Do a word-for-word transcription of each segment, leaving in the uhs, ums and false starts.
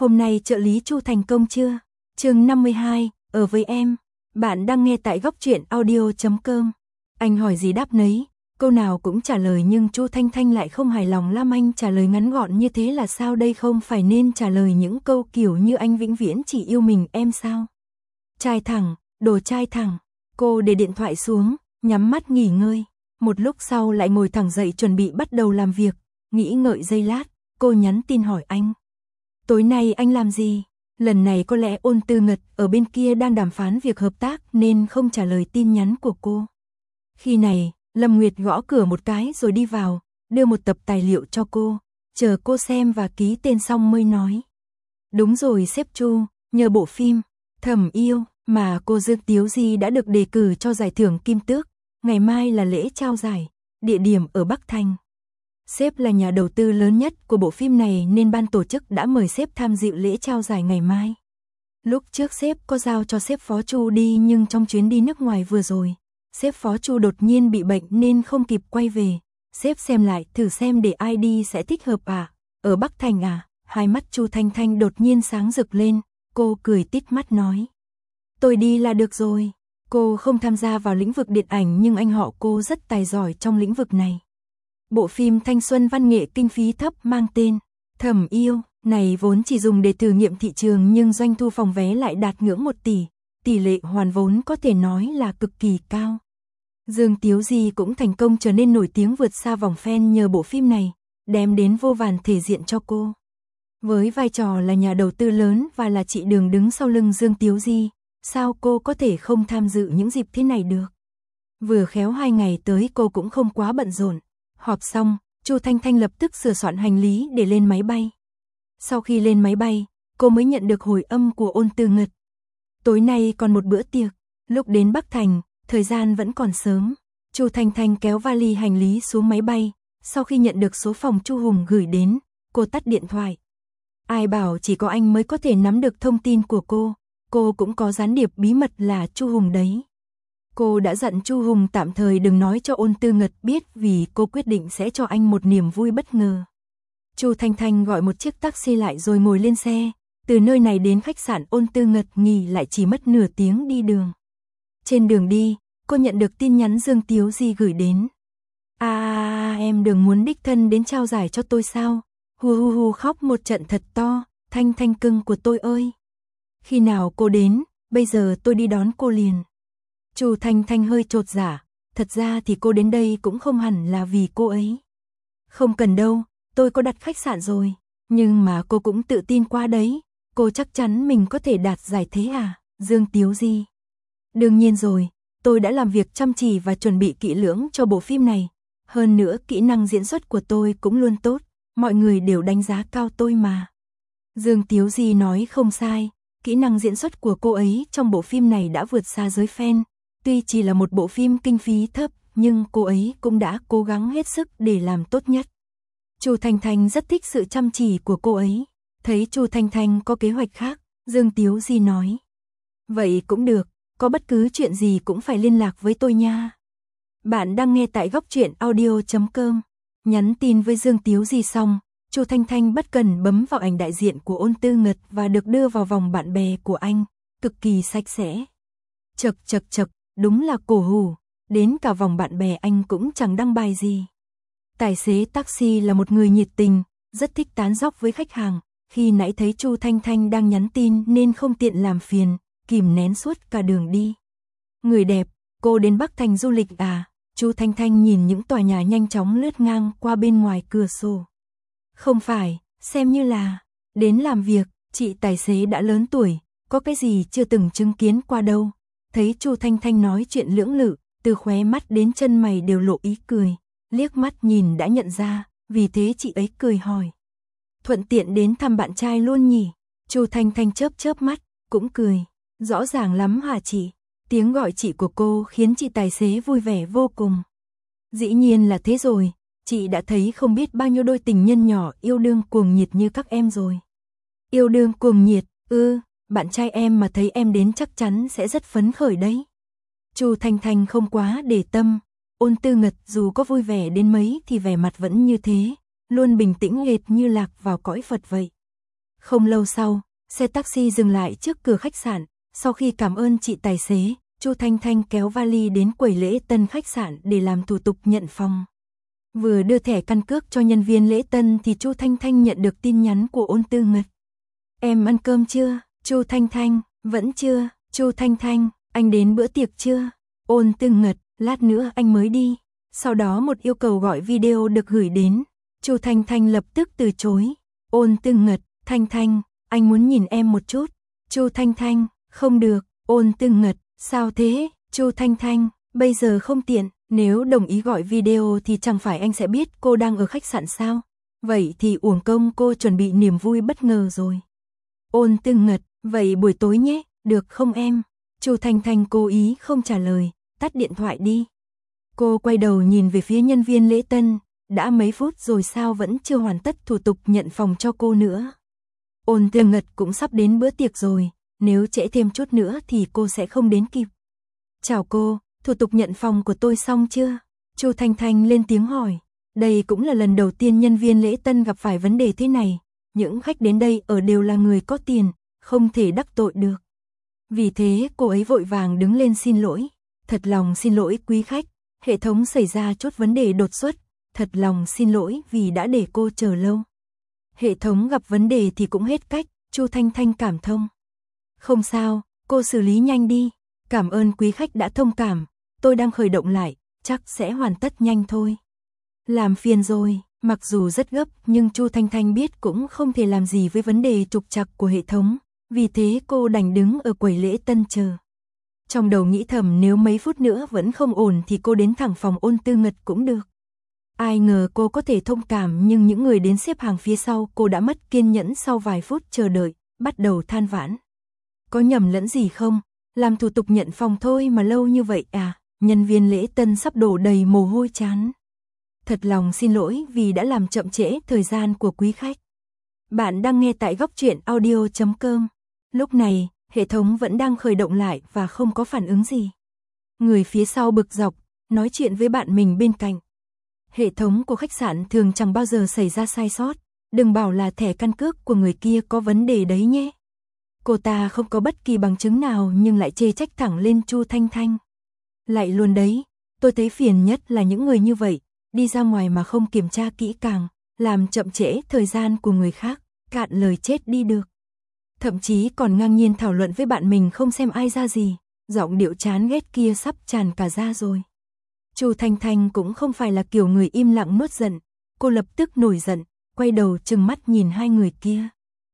Hôm nay trợ lý Chu thành công chưa? Chương năm mươi hai, ở với em. Bạn đang nghe tại góc truyện audio chấm com. Anh hỏi gì đáp nấy, câu nào cũng trả lời, nhưng Chu Thanh Thanh lại không hài lòng lắm. Anh trả lời ngắn gọn như thế là sao đây? Không phải nên trả lời những câu kiểu như anh vĩnh viễn chỉ yêu mình em sao? Trai thẳng, đồ trai thẳng. Cô để điện thoại xuống, nhắm mắt nghỉ ngơi. Một lúc sau lại ngồi thẳng dậy chuẩn bị bắt đầu làm việc. Nghĩ ngợi giây lát, cô nhắn tin hỏi anh. Tối nay anh làm gì? Lần này có lẽ Ôn Tư Ngật ở bên kia đang đàm phán việc hợp tác nên không trả lời tin nhắn của cô. Khi này, Lâm Nguyệt gõ cửa một cái rồi đi vào, đưa một tập tài liệu cho cô, chờ cô xem và ký tên xong mới nói. Đúng rồi sếp Chu, nhờ bộ phim Thầm Yêu mà cô Dương Tiếu Di đã được đề cử cho giải thưởng Kim Tước, ngày mai là lễ trao giải, địa điểm ở Bắc Thành. Sếp là nhà đầu tư lớn nhất của bộ phim này nên ban tổ chức đã mời sếp tham dự lễ trao giải ngày mai. Lúc trước sếp có giao cho sếp phó Chu đi, nhưng trong chuyến đi nước ngoài vừa rồi, sếp phó Chu đột nhiên bị bệnh nên không kịp quay về. Sếp xem lại thử xem để ai đi sẽ thích hợp à? Ở Bắc Thành à? Hai mắt Chu Thanh Thanh đột nhiên sáng rực lên, cô cười tít mắt nói. Tôi đi là được rồi. Cô không tham gia vào lĩnh vực điện ảnh nhưng anh họ cô rất tài giỏi trong lĩnh vực này. Bộ phim thanh xuân văn nghệ kinh phí thấp mang tên Thầm Yêu này vốn chỉ dùng để thử nghiệm thị trường, nhưng doanh thu phòng vé lại đạt ngưỡng một tỷ, tỷ lệ hoàn vốn có thể nói là cực kỳ cao. Dương Tiếu Di cũng thành công trở nên nổi tiếng vượt xa vòng fan nhờ bộ phim này, đem đến vô vàn thể diện cho cô. Với vai trò là nhà đầu tư lớn và là chị Đường đứng sau lưng Dương Tiếu Di, sao cô có thể không tham dự những dịp thế này được? Vừa khéo hai ngày tới cô cũng không quá bận rộn. Họp xong, Chu Thanh Thanh lập tức sửa soạn hành lý để lên máy bay. Sau khi lên máy bay, cô mới nhận được hồi âm của Ôn Tư Ngật. Tối nay còn một bữa tiệc, lúc đến Bắc Thành, thời gian vẫn còn sớm. Chu Thanh Thanh kéo vali hành lý xuống máy bay, sau khi nhận được số phòng Chu Hùng gửi đến, cô tắt điện thoại. Ai bảo chỉ có anh mới có thể nắm được thông tin của cô, cô cũng có gián điệp bí mật là Chu Hùng đấy. Cô đã dặn Chu Hùng tạm thời đừng nói cho Ôn Tư Ngật biết vì cô quyết định sẽ cho anh một niềm vui bất ngờ. Chu Thanh Thanh gọi một chiếc taxi lại rồi ngồi lên xe, từ nơi này đến khách sạn Ôn Tư Ngật nghỉ lại chỉ mất nửa tiếng đi đường. Trên đường đi, cô nhận được tin nhắn Dương Tiếu Di gửi đến. À, em Đường muốn đích thân đến trao giải cho tôi sao? Hu hu hu khóc một trận thật to, Thanh Thanh cưng của tôi ơi. Khi nào cô đến, bây giờ tôi đi đón cô liền. Chu Thanh Thanh hơi chột dạ, thật ra thì cô đến đây cũng không hẳn là vì cô ấy. Không cần đâu, tôi có đặt khách sạn rồi, nhưng mà cô cũng tự tin qua đấy, cô chắc chắn mình có thể đạt giải thế à, Dương Tiếu Di. Đương nhiên rồi, tôi đã làm việc chăm chỉ và chuẩn bị kỹ lưỡng cho bộ phim này, hơn nữa kỹ năng diễn xuất của tôi cũng luôn tốt, mọi người đều đánh giá cao tôi mà. Dương Tiếu Di nói không sai, kỹ năng diễn xuất của cô ấy trong bộ phim này đã vượt xa giới fan. Tuy chỉ là một bộ phim kinh phí thấp, nhưng cô ấy cũng đã cố gắng hết sức để làm tốt nhất. Chu Thanh Thanh rất thích sự chăm chỉ của cô ấy. Thấy Chu Thanh Thanh có kế hoạch khác, Dương Tiếu Di nói. Vậy cũng được, có bất cứ chuyện gì cũng phải liên lạc với tôi nha. Bạn đang nghe tại góc truyện audio chấm com. Nhắn tin với Dương Tiếu Di xong, Chu Thanh Thanh bất cần bấm vào ảnh đại diện của Ôn Tư Ngật và được đưa vào vòng bạn bè của anh, cực kỳ sạch sẽ. Chật chật chật. Đúng là cổ hủ, đến cả vòng bạn bè anh cũng chẳng đăng bài gì. Tài xế taxi là một người nhiệt tình, rất thích tán dóc với khách hàng, khi nãy thấy Chu Thanh Thanh đang nhắn tin nên không tiện làm phiền, kìm nén suốt cả đường đi. Người đẹp, cô đến Bắc Thành du lịch à? Chu Thanh Thanh nhìn những tòa nhà nhanh chóng lướt ngang qua bên ngoài cửa sổ. Không phải, xem như là đến làm việc, chị tài xế đã lớn tuổi, có cái gì chưa từng chứng kiến qua đâu. Thấy Chu Thanh Thanh nói chuyện lưỡng lự, từ khóe mắt đến chân mày đều lộ ý cười, liếc mắt nhìn đã nhận ra, vì thế chị ấy cười hỏi. Thuận tiện đến thăm bạn trai luôn nhỉ? Chu Thanh Thanh chớp chớp mắt, cũng cười, rõ ràng lắm hả chị? Tiếng gọi chị của cô khiến chị tài xế vui vẻ vô cùng. Dĩ nhiên là thế rồi, chị đã thấy không biết bao nhiêu đôi tình nhân nhỏ yêu đương cuồng nhiệt như các em rồi. Yêu đương cuồng nhiệt, ư? Bạn trai em mà thấy em đến chắc chắn sẽ rất phấn khởi đấy. Chu Thanh Thanh không quá để tâm, Ôn Tư Ngật dù có vui vẻ đến mấy thì vẻ mặt vẫn như thế, luôn bình tĩnh hệt như lạc vào cõi Phật vậy. Không lâu sau, xe taxi dừng lại trước cửa khách sạn, sau khi cảm ơn chị tài xế, Chu Thanh Thanh kéo vali đến quầy lễ tân khách sạn để làm thủ tục nhận phòng. Vừa đưa thẻ căn cước cho nhân viên lễ tân thì Chu Thanh Thanh nhận được tin nhắn của Ôn Tư Ngật. Em ăn cơm chưa? Chu Thanh Thanh, vẫn chưa. Chu Thanh Thanh, anh đến bữa tiệc chưa? Ôn Tư Ngật, lát nữa anh mới đi. Sau đó một yêu cầu gọi video được gửi đến. Chu Thanh Thanh lập tức từ chối. Ôn Tư Ngật, Thanh Thanh, anh muốn nhìn em một chút. Chu Thanh Thanh, không được. Ôn Tư Ngật, sao thế? Chu Thanh Thanh, bây giờ không tiện, nếu đồng ý gọi video thì chẳng phải anh sẽ biết cô đang ở khách sạn sao? Vậy thì uổng công cô chuẩn bị niềm vui bất ngờ rồi. Ôn Tư Ngật, vậy buổi tối nhé, được không em? Chu Thanh Thanh cố ý không trả lời, tắt điện thoại đi. Cô quay đầu nhìn về phía nhân viên lễ tân, đã mấy phút rồi sao vẫn chưa hoàn tất thủ tục nhận phòng cho cô nữa. Ôn Tư Ngật cũng sắp đến bữa tiệc rồi, nếu trễ thêm chút nữa thì cô sẽ không đến kịp. Chào cô, thủ tục nhận phòng của tôi xong chưa? Chu Thanh Thanh lên tiếng hỏi. Đây cũng là lần đầu tiên nhân viên lễ tân gặp phải vấn đề thế này. Những khách đến đây ở đều là người có tiền, không thể đắc tội được. Vì thế cô ấy vội vàng đứng lên xin lỗi. Thật lòng xin lỗi quý khách, hệ thống xảy ra chút vấn đề đột xuất. Thật lòng xin lỗi vì đã để cô chờ lâu. Hệ thống gặp vấn đề thì cũng hết cách, Chu Thanh Thanh cảm thông. Không sao, cô xử lý nhanh đi. Cảm ơn quý khách đã thông cảm, tôi đang khởi động lại, chắc sẽ hoàn tất nhanh thôi. Làm phiền rồi, mặc dù rất gấp nhưng Chu Thanh Thanh biết cũng không thể làm gì với vấn đề trục trặc của hệ thống, vì thế cô đành đứng ở quầy lễ tân chờ. Trong đầu nghĩ thầm nếu mấy phút nữa vẫn không ổn thì cô đến thẳng phòng Ôn Tư Ngật cũng được. Ai ngờ cô có thể thông cảm nhưng những người đến xếp hàng phía sau cô đã mất kiên nhẫn sau vài phút chờ đợi, bắt đầu than vãn. Có nhầm lẫn gì không? Làm thủ tục nhận phòng thôi mà lâu như vậy à? Nhân viên lễ tân sắp đổ đầy mồ hôi chán. Thật lòng xin lỗi vì đã làm chậm trễ thời gian của quý khách. Bạn đang nghe tại góc truyện audio chấm com. Lúc này, hệ thống vẫn đang khởi động lại và không có phản ứng gì. Người phía sau bực dọc, nói chuyện với bạn mình bên cạnh. Hệ thống của khách sạn thường chẳng bao giờ xảy ra sai sót. Đừng bảo là thẻ căn cước của người kia có vấn đề đấy nhé. Cô ta không có bất kỳ bằng chứng nào nhưng lại chê trách thẳng lên Chu Thanh Thanh. Lại luôn đấy, tôi thấy phiền nhất là những người như vậy, đi ra ngoài mà không kiểm tra kỹ càng, làm chậm trễ thời gian của người khác, cạn lời chết đi được. Thậm chí còn ngang nhiên thảo luận với bạn mình không xem ai ra gì, giọng điệu chán ghét kia sắp tràn cả ra rồi. Chu Thanh Thanh cũng không phải là kiểu người im lặng nuốt giận, cô lập tức nổi giận, quay đầu trừng mắt nhìn hai người kia.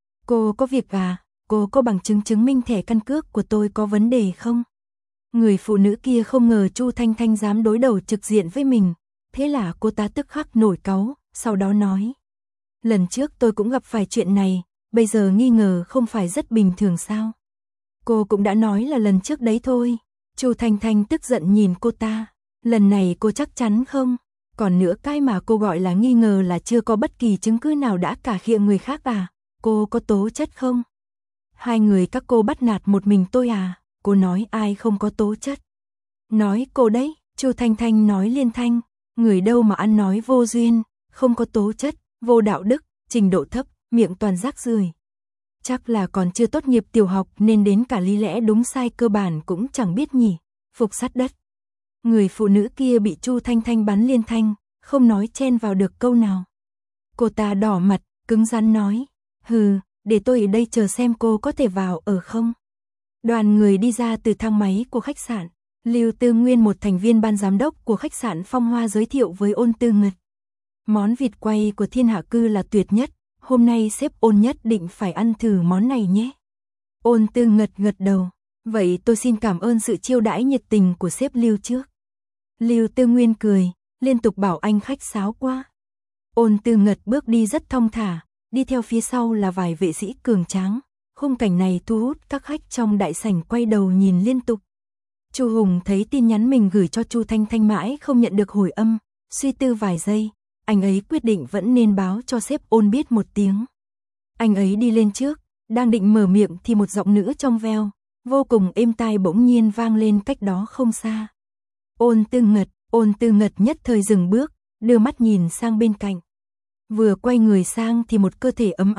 Cô có việc à? Cô có bằng chứng chứng minh thẻ căn cước của tôi có vấn đề không? Người phụ nữ kia không ngờ Chu Thanh Thanh dám đối đầu trực diện với mình, thế là cô ta tức khắc nổi cáu, sau đó nói. Lần trước tôi cũng gặp phải chuyện này, bây giờ nghi ngờ không phải rất bình thường sao? Cô cũng đã nói là lần trước đấy thôi. Chu Thanh Thanh tức giận nhìn cô ta, lần này cô chắc chắn không? Còn nữa cái mà cô gọi là nghi ngờ là chưa có bất kỳ chứng cứ nào đã cà khịa người khác à? Cô có tố chất không? Hai người các cô bắt nạt một mình tôi à? Cô nói ai không có tố chất? Nói cô đấy, Chu Thanh Thanh nói liên thanh, người đâu mà ăn nói vô duyên, không có tố chất, vô đạo đức, trình độ thấp, miệng toàn rác rưởi. Chắc là còn chưa tốt nghiệp tiểu học nên đến cả lý lẽ đúng sai cơ bản cũng chẳng biết nhỉ, phục sát đất. Người phụ nữ kia bị Chu Thanh Thanh bắn liên thanh, không nói chen vào được câu nào. Cô ta đỏ mặt, cứng rắn nói, hừ, để tôi ở đây chờ xem cô có thể vào ở không. Đoàn người đi ra từ thang máy của khách sạn, Lưu Tư Nguyên một thành viên ban giám đốc của khách sạn Phong Hoa giới thiệu với Ôn Tư Ngật. Món vịt quay của Thiên Hạ Cư là tuyệt nhất, hôm nay sếp Ôn nhất định phải ăn thử món này nhé. Ôn Tư Ngật gật đầu, vậy tôi xin cảm ơn sự chiêu đãi nhiệt tình của sếp Lưu trước. Lưu Tư Nguyên cười, liên tục bảo anh khách sáo quá. Ôn Tư Ngật bước đi rất thong thả, đi theo phía sau là vài vệ sĩ cường tráng. Khung cảnh này thu hút các khách trong đại sảnh quay đầu nhìn liên tục. Chu Hùng thấy tin nhắn mình gửi cho Chu Thanh Thanh mãi không nhận được hồi âm, suy tư vài giây, anh ấy quyết định vẫn nên báo cho sếp Ôn biết một tiếng. Anh ấy đi lên trước, đang định mở miệng thì một giọng nữ trong veo, vô cùng êm tai bỗng nhiên vang lên cách đó không xa. Ôn Tư Ngật, Ôn Tư Ngật nhất thời dừng bước, đưa mắt nhìn sang bên cạnh. Vừa quay người sang thì một cơ thể ấm áp,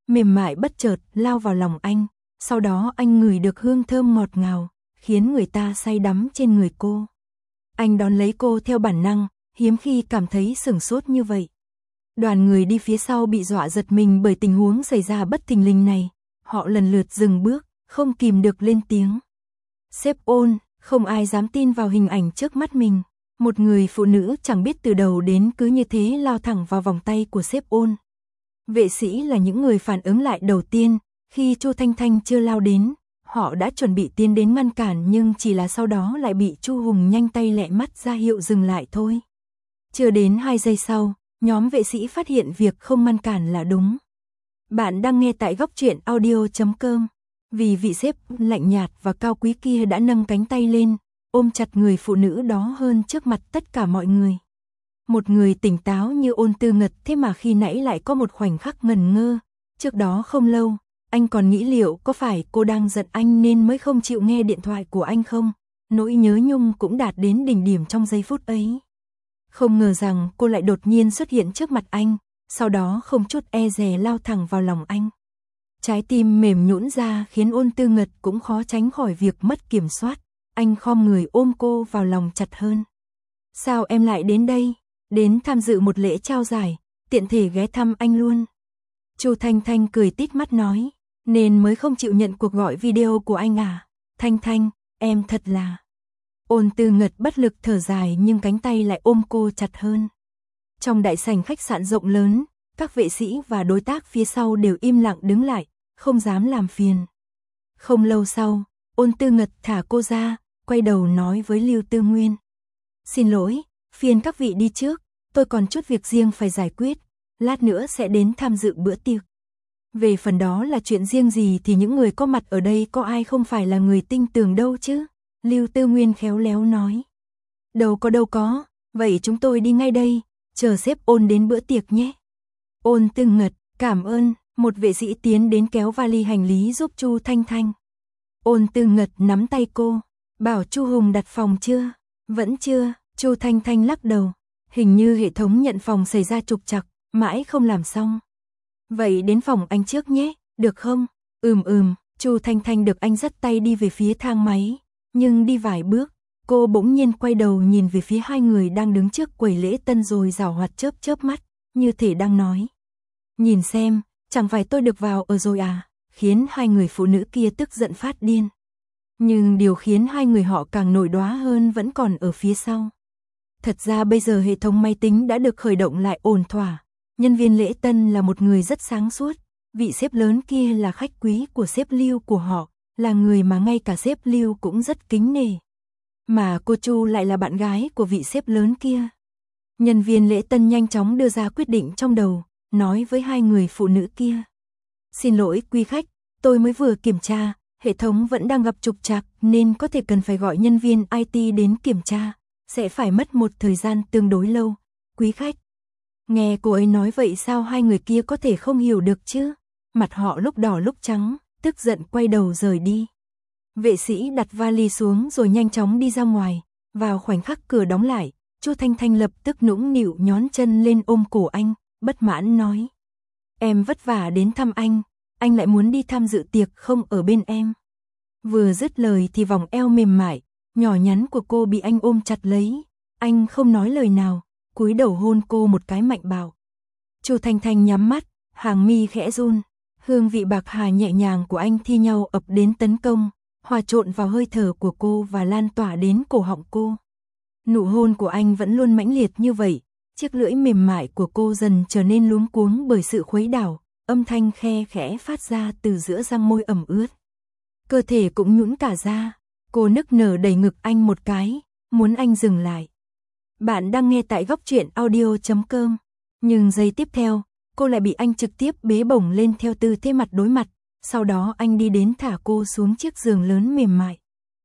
mềm mại bất chợt lao vào lòng anh, sau đó anh ngửi được hương thơm ngọt ngào, khiến người ta say đắm trên người cô. Anh đón lấy cô theo bản năng, hiếm khi cảm thấy sửng sốt như vậy. Đoàn người đi phía sau bị dọa giật mình bởi tình huống xảy ra bất thình lình này, họ lần lượt dừng bước, không kìm được lên tiếng. Sếp Ôn, không ai dám tin vào hình ảnh trước mắt mình. Một người phụ nữ chẳng biết từ đầu đến cứ như thế lao thẳng vào vòng tay của sếp Ôn. Vệ sĩ là những người phản ứng lại đầu tiên, khi Chu Thanh Thanh chưa lao đến, họ đã chuẩn bị tiến đến ngăn cản nhưng chỉ là sau đó lại bị Chu Hùng nhanh tay lẹ mắt ra hiệu dừng lại thôi. Chưa đến hai giây sau, nhóm vệ sĩ phát hiện việc không ngăn cản là đúng. Bạn đang nghe tại góc truyện audio chấm com. Vì vị sếp lạnh nhạt và cao quý kia đã nâng cánh tay lên, ôm chặt người phụ nữ đó hơn trước mặt tất cả mọi người. Một người tỉnh táo như Ôn Tư Ngật thế mà khi nãy lại có một khoảnh khắc ngần ngơ. Trước đó không lâu, anh còn nghĩ liệu có phải cô đang giận anh nên mới không chịu nghe điện thoại của anh không? Nỗi nhớ nhung cũng đạt đến đỉnh điểm trong giây phút ấy. Không ngờ rằng cô lại đột nhiên xuất hiện trước mặt anh, sau đó không chút e dè lao thẳng vào lòng anh. Trái tim mềm nhũn ra khiến Ôn Tư Ngật cũng khó tránh khỏi việc mất kiểm soát. Anh khom người ôm cô vào lòng chặt hơn. Sao em lại đến đây? Đến tham dự một lễ trao giải, tiện thể ghé thăm anh luôn. Chu Thanh Thanh cười tít mắt nói, nên mới không chịu nhận cuộc gọi video của anh à? Thanh Thanh, em thật là... Ôn Tư Ngật bất lực thở dài nhưng cánh tay lại ôm cô chặt hơn. Trong đại sảnh khách sạn rộng lớn, các vệ sĩ và đối tác phía sau đều im lặng đứng lại, không dám làm phiền. Không lâu sau, Ôn Tư Ngật thả cô ra, quay đầu nói với Lưu Tư Nguyên. Xin lỗi, phiền các vị đi trước, tôi còn chút việc riêng phải giải quyết, lát nữa sẽ đến tham dự bữa tiệc. Về phần đó là chuyện riêng gì thì những người có mặt ở đây có ai không phải là người tinh tường đâu chứ? Lưu Tư Nguyên khéo léo nói. Đâu có đâu có, vậy chúng tôi đi ngay đây, chờ sếp Ôn đến bữa tiệc nhé. Ôn Tư Ngật, cảm ơn, một vệ sĩ tiến đến kéo vali hành lý giúp Chu Thanh Thanh. Ôn Tư Ngật nắm tay cô, bảo Chu Hùng đặt phòng chưa? Vẫn chưa, Chu Thanh Thanh lắc đầu, hình như hệ thống nhận phòng xảy ra trục trặc, mãi không làm xong. Vậy đến phòng anh trước nhé, được không? Ừm ừm, Chu Thanh Thanh được anh dắt tay đi về phía thang máy, nhưng đi vài bước, cô bỗng nhiên quay đầu nhìn về phía hai người đang đứng trước quầy lễ tân rồi giảo hoạt chớp chớp mắt, như thể đang nói. Nhìn xem, chẳng phải tôi được vào ở rồi à, khiến hai người phụ nữ kia tức giận phát điên. Nhưng điều khiến hai người họ càng nổi đoá hơn vẫn còn ở phía sau. Thật ra bây giờ hệ thống máy tính đã được khởi động lại ổn thỏa. Nhân viên lễ tân là một người rất sáng suốt. Vị sếp lớn kia là khách quý của sếp Lưu của họ, là người mà ngay cả sếp Lưu cũng rất kính nể. Mà cô Chu lại là bạn gái của vị sếp lớn kia. Nhân viên lễ tân nhanh chóng đưa ra quyết định trong đầu, nói với hai người phụ nữ kia. Xin lỗi quý khách, tôi mới vừa kiểm tra, hệ thống vẫn đang gặp trục trặc nên có thể cần phải gọi nhân viên i tê đến kiểm tra, sẽ phải mất một thời gian tương đối lâu. Quý khách, nghe cô ấy nói vậy sao hai người kia có thể không hiểu được chứ? Mặt họ lúc đỏ lúc trắng, tức giận quay đầu rời đi. Vệ sĩ đặt vali xuống rồi nhanh chóng đi ra ngoài, vào khoảnh khắc cửa đóng lại, Chu Thanh Thanh lập tức nũng nịu nhón chân lên ôm cổ anh, bất mãn nói. Em vất vả đến thăm anh, anh lại muốn đi tham dự tiệc không ở bên em. Vừa dứt lời thì vòng eo mềm mại, nhỏ nhắn của cô bị anh ôm chặt lấy, anh không nói lời nào, cúi đầu hôn cô một cái mạnh bạo. Chu Thanh Thanh nhắm mắt, hàng mi khẽ run, hương vị bạc hà nhẹ nhàng của anh thi nhau ập đến tấn công, hòa trộn vào hơi thở của cô và lan tỏa đến cổ họng cô. Nụ hôn của anh vẫn luôn mãnh liệt như vậy, chiếc lưỡi mềm mại của cô dần trở nên luống cuống bởi sự khuấy đảo, âm thanh khe khẽ phát ra từ giữa răng môi ẩm ướt. Cơ thể cũng nhũn cả ra, cô nức nở đẩy ngực anh một cái, muốn anh dừng lại. Bạn đang nghe tại góc truyện audio chấm com, nhưng giây tiếp theo, cô lại bị anh trực tiếp bế bổng lên theo tư thế mặt đối mặt, sau đó anh đi đến thả cô xuống chiếc giường lớn mềm mại.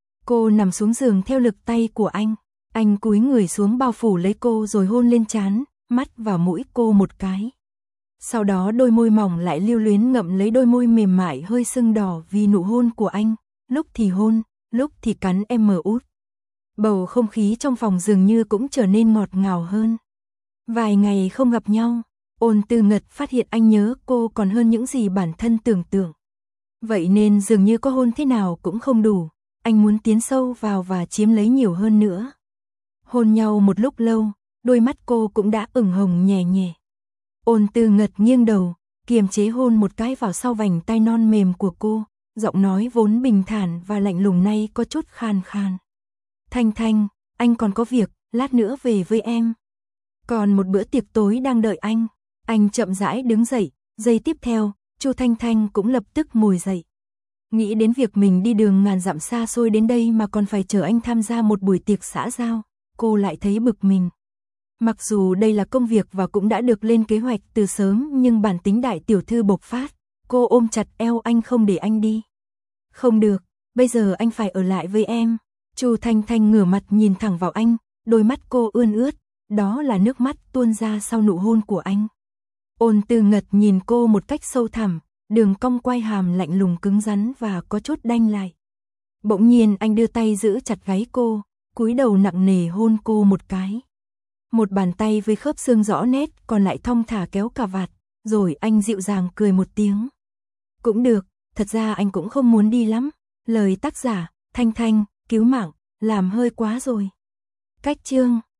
Cô nằm xuống giường theo lực tay của anh, anh cúi người xuống bao phủ lấy cô rồi hôn lên trán, mắt và mũi cô một cái. Sau đó đôi môi mỏng lại lưu luyến ngậm lấy đôi môi mềm mại hơi sưng đỏ vì nụ hôn của anh, lúc thì hôn, lúc thì cắn em mờ út. Bầu không khí trong phòng dường như cũng trở nên ngọt ngào hơn. Vài ngày không gặp nhau, Ôn Tư Ngật phát hiện anh nhớ cô còn hơn những gì bản thân tưởng tượng. Vậy nên dường như có hôn thế nào cũng không đủ, anh muốn tiến sâu vào và chiếm lấy nhiều hơn nữa. Hôn nhau một lúc lâu, đôi mắt cô cũng đã ửng hồng nhè nhẹ. Ôn Tư Ngật nghiêng đầu, kiềm chế hôn một cái vào sau vành tai non mềm của cô, giọng nói vốn bình thản và lạnh lùng nay có chút khan khan. Thanh Thanh, anh còn có việc, lát nữa về với em. Còn một bữa tiệc tối đang đợi anh. Anh chậm rãi đứng dậy, giây tiếp theo, Chu Thanh Thanh cũng lập tức ngồi dậy. Nghĩ đến việc mình đi đường ngàn dặm xa xôi đến đây mà còn phải chờ anh tham gia một buổi tiệc xã giao, cô lại thấy bực mình. Mặc dù đây là công việc và cũng đã được lên kế hoạch từ sớm nhưng bản tính đại tiểu thư bộc phát, cô ôm chặt eo anh không để anh đi. Không được, bây giờ anh phải ở lại với em. Chu Thanh Thanh ngửa mặt nhìn thẳng vào anh, đôi mắt cô ươn ướt, đó là nước mắt tuôn ra sau nụ hôn của anh. Ôn Tư Ngật nhìn cô một cách sâu thẳm, đường cong quai hàm lạnh lùng cứng rắn và có chút đanh lại. Bỗng nhiên anh đưa tay giữ chặt gáy cô, cúi đầu nặng nề hôn cô một cái. Một bàn tay với khớp xương rõ nét còn lại thong thả kéo cà vạt, rồi anh dịu dàng cười một tiếng. Cũng được, thật ra anh cũng không muốn đi lắm. Lời tác giả, Thanh Thanh, cứu mạng, làm hơi quá rồi. Cách chương